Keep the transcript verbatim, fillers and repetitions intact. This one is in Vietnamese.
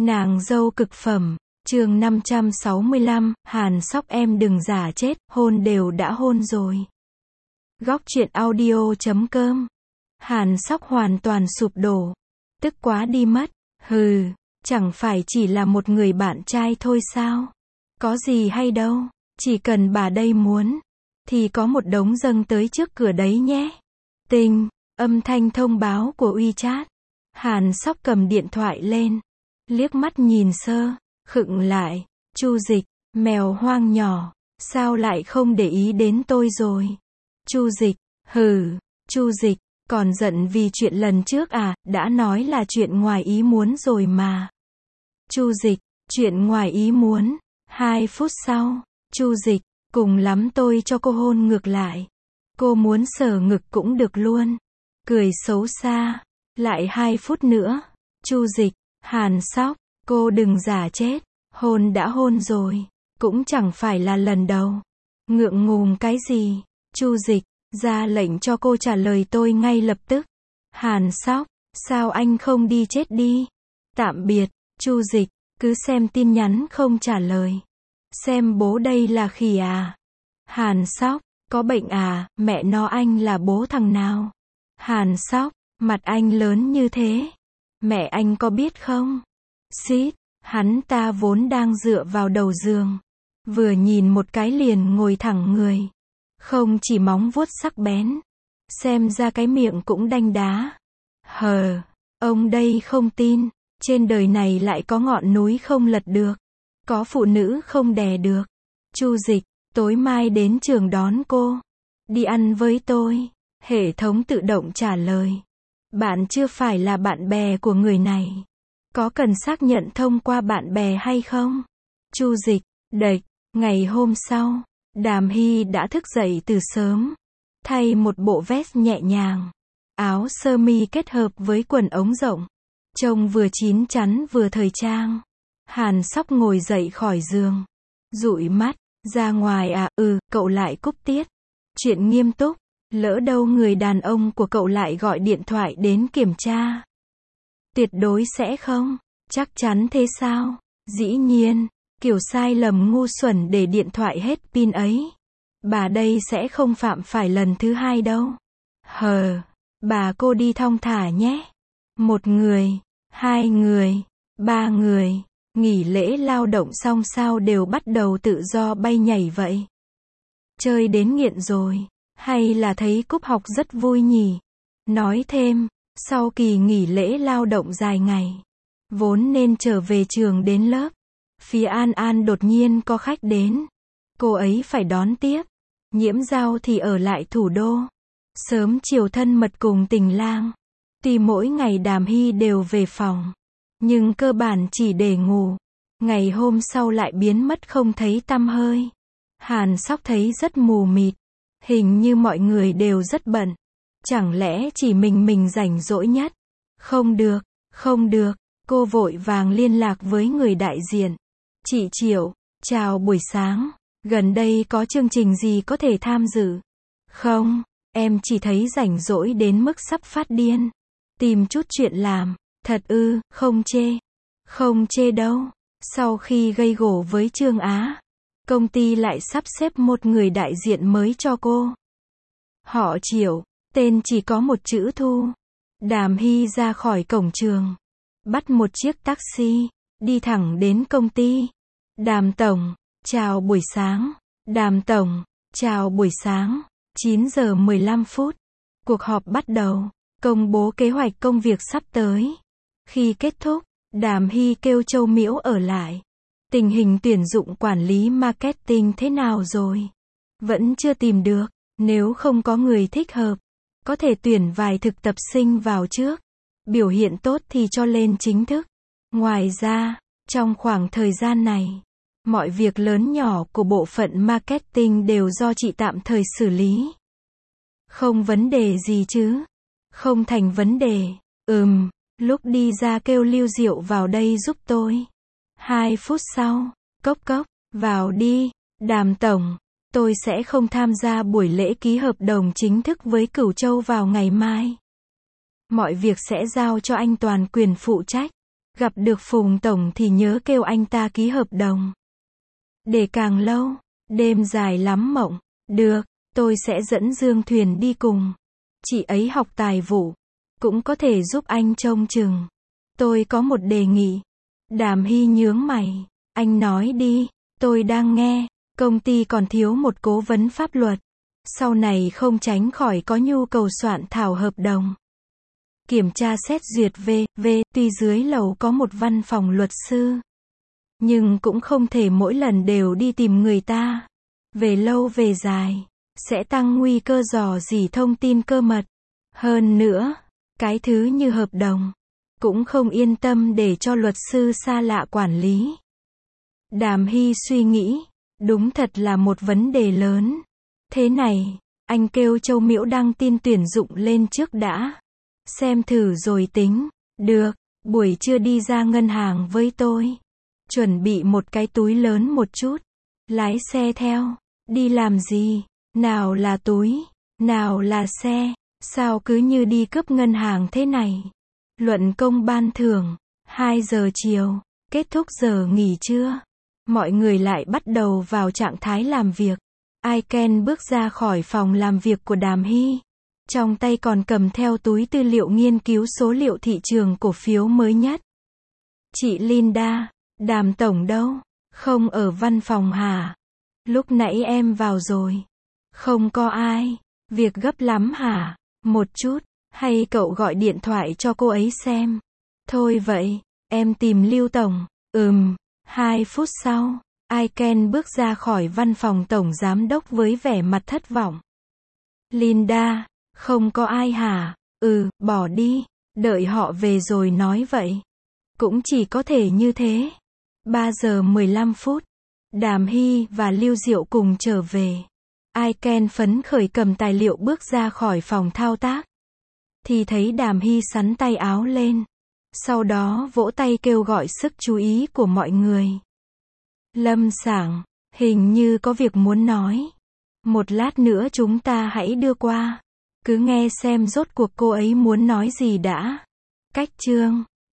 Nàng dâu cực phẩm, chương năm trăm sáu mươi lăm, Hàn Sóc em đừng giả chết, hôn đều đã hôn rồi. Góc truyện audio chấm com. Hàn Sóc hoàn toàn sụp đổ. Tức quá đi mất, hừ, chẳng phải chỉ là một người bạn trai thôi sao? Có gì hay đâu, chỉ cần bà đây muốn, thì có một đống dâng tới trước cửa đấy nhé. Tinh, âm thanh thông báo của WeChat. Hàn Sóc cầm điện thoại lên, liếc mắt nhìn sơ, khựng lại, Chu Dịch, mèo hoang nhỏ, sao lại không để ý đến tôi rồi? Chu Dịch, hừ, Chu Dịch, còn giận vì chuyện lần trước à, đã nói là chuyện ngoài ý muốn rồi mà. Chu Dịch, chuyện ngoài ý muốn. Hai phút sau, Chu Dịch, cùng lắm tôi cho cô hôn ngược lại. Cô muốn sờ ngực cũng được luôn. Cười xấu xa. Lại hai phút nữa. Chu Dịch, Hàn Sóc, cô đừng giả chết. Hôn đã hôn rồi, cũng chẳng phải là lần đầu. Ngượng ngùng cái gì? Chu Dịch, ra lệnh cho cô trả lời tôi ngay lập tức. Hàn Sóc, sao anh không đi chết đi? Tạm biệt. Chu Dịch, cứ xem tin nhắn không trả lời. Xem bố đây là khỉ à? Hàn Sóc, có bệnh à, mẹ nó anh là bố thằng nào? Hàn Sóc, mặt anh lớn như thế, mẹ anh có biết không? Xít, hắn ta vốn đang dựa vào đầu giường, vừa nhìn một cái liền ngồi thẳng người. Không chỉ móng vuốt sắc bén, xem ra cái miệng cũng đanh đá. Hờ, ông đây không tin, trên đời này lại có ngọn núi không lật được, có phụ nữ không đè được. Chu Dịch, tối mai đến trường đón cô, đi ăn với tôi. Hệ thống tự động trả lời. Bạn chưa phải là bạn bè của người này. Có cần xác nhận thông qua bạn bè hay không? Chu Dịch, đệch. Ngày hôm sau, Đàm Hy đã thức dậy từ sớm, thay một bộ vest nhẹ nhàng, áo sơ mi kết hợp với quần ống rộng, trông vừa chín chắn vừa thời trang. Hàn Sóc ngồi dậy khỏi giường, dụi mắt, ra ngoài à, ừ, cậu lại cúp tiết. Chuyện nghiêm túc, lỡ đâu người đàn ông của cậu lại gọi điện thoại đến kiểm tra. Tuyệt đối sẽ không, chắc chắn thế sao? Dĩ nhiên, kiểu sai lầm ngu xuẩn để điện thoại hết pin ấy, bà đây sẽ không phạm phải lần thứ hai đâu. Hờ, bà cô đi thong thả nhé. Một người, hai người, ba người, nghỉ lễ lao động xong sao đều bắt đầu tự do bay nhảy vậy? Chơi đến nghiện rồi, hay là thấy cúp học rất vui nhỉ? Nói thêm, sau kỳ nghỉ lễ lao động dài ngày, vốn nên trở về trường đến lớp, phía An An đột nhiên có khách đến, cô ấy phải đón tiếp. Nhiễm Giao thì ở lại thủ đô, sớm chiều thân mật cùng Tình Lang. Tuy mỗi ngày Đàm Hy đều về phòng, nhưng cơ bản chỉ để ngủ. Ngày hôm sau lại biến mất không thấy tăm hơi. Hàn Sóc thấy rất mù mịt, hình như mọi người đều rất bận. Chẳng lẽ chỉ mình mình rảnh rỗi nhất? Không được, không được, cô vội vàng liên lạc với người đại diện. Chị Triệu, chào buổi sáng, gần đây có chương trình gì có thể tham dự? Không, em chỉ thấy rảnh rỗi đến mức sắp phát điên. Tìm chút chuyện làm, thật ư, không chê. Không chê đâu, sau khi gây gổ với Trương Á, công ty lại sắp xếp một người đại diện mới cho cô. Họ Triệu, tên chỉ có một chữ Thu. Đàm Hy ra khỏi cổng trường, bắt một chiếc taxi, đi thẳng đến công ty. Đàm Tổng, chào buổi sáng. Đàm Tổng, chào buổi sáng. chín giờ mười lăm phút. Cuộc họp bắt đầu, công bố kế hoạch công việc sắp tới. Khi kết thúc, Đàm Hy kêu Châu Miễu ở lại. Tình hình tuyển dụng quản lý marketing thế nào rồi? Vẫn chưa tìm được, nếu không có người thích hợp, có thể tuyển vài thực tập sinh vào trước. Biểu hiện tốt thì cho lên chính thức. Ngoài ra, trong khoảng thời gian này, mọi việc lớn nhỏ của bộ phận marketing đều do chị tạm thời xử lý. Không vấn đề gì chứ? Không thành vấn đề. Ừm, lúc đi ra kêu Lưu Diệu vào đây giúp tôi. Hai phút sau, cốc cốc, vào đi. Đàm Tổng, tôi sẽ không tham gia buổi lễ ký hợp đồng chính thức với Cửu Châu vào ngày mai. Mọi việc sẽ giao cho anh toàn quyền phụ trách. Gặp được Phùng Tổng thì nhớ kêu anh ta ký hợp đồng. Để càng lâu, đêm dài lắm mộng. Được, tôi sẽ dẫn Dương Thuyền đi cùng. Chị ấy học tài vụ, cũng có thể giúp anh trông chừng. Tôi có một đề nghị. Đàm Hy nhướng mày. Anh nói đi, tôi đang nghe. Công ty còn thiếu một cố vấn pháp luật. Sau này không tránh khỏi có nhu cầu soạn thảo hợp đồng. Kiểm tra xét duyệt vê vê, tuy dưới lầu có một văn phòng luật sư. Nhưng cũng không thể mỗi lần đều đi tìm người ta. Về lâu về dài, sẽ tăng nguy cơ dò dỉ thông tin cơ mật. Hơn nữa, cái thứ như hợp đồng, cũng không yên tâm để cho luật sư xa lạ quản lý. Đàm Hy suy nghĩ, đúng thật là một vấn đề lớn. Thế này, anh kêu Châu Miễu đăng tin tuyển dụng lên trước đã. Xem thử rồi tính. Được, buổi trưa đi ra ngân hàng với tôi. Chuẩn bị một cái túi lớn một chút. Lái xe theo. Đi làm gì? Nào là túi, nào là xe. Sao cứ như đi cướp ngân hàng thế này? Luận công ban thưởng. hai giờ chiều. Kết thúc giờ nghỉ trưa. Mọi người lại bắt đầu vào trạng thái làm việc. Aiken bước ra khỏi phòng làm việc của Đàm Hy. Trong tay còn cầm theo túi tư liệu nghiên cứu số liệu thị trường cổ phiếu mới nhất. Chị Linda, Đàm Tổng đâu? Không ở văn phòng hả? Lúc nãy em vào rồi. Không có ai. Việc gấp lắm hả? Một chút. Hay cậu gọi điện thoại cho cô ấy xem? Thôi vậy, em tìm Lưu Tổng. Ừm. Hai phút sau, Aiken bước ra khỏi văn phòng tổng giám đốc với vẻ mặt thất vọng. Linda, không có ai hả? Ừ, bỏ đi. Đợi họ về rồi nói vậy. Cũng chỉ có thể như thế. ba giờ mười lăm phút. Đàm Hy và Lưu Diệu cùng trở về. Aiken phấn khởi cầm tài liệu bước ra khỏi phòng thao tác. Thì thấy Đàm Hy xắn tay áo lên. Sau đó vỗ tay kêu gọi sức chú ý của mọi người. Lâm Sảng, hình như có việc muốn nói. Một lát nữa chúng ta hãy đưa qua. Cứ nghe xem rốt cuộc cô ấy muốn nói gì đã. Cách chương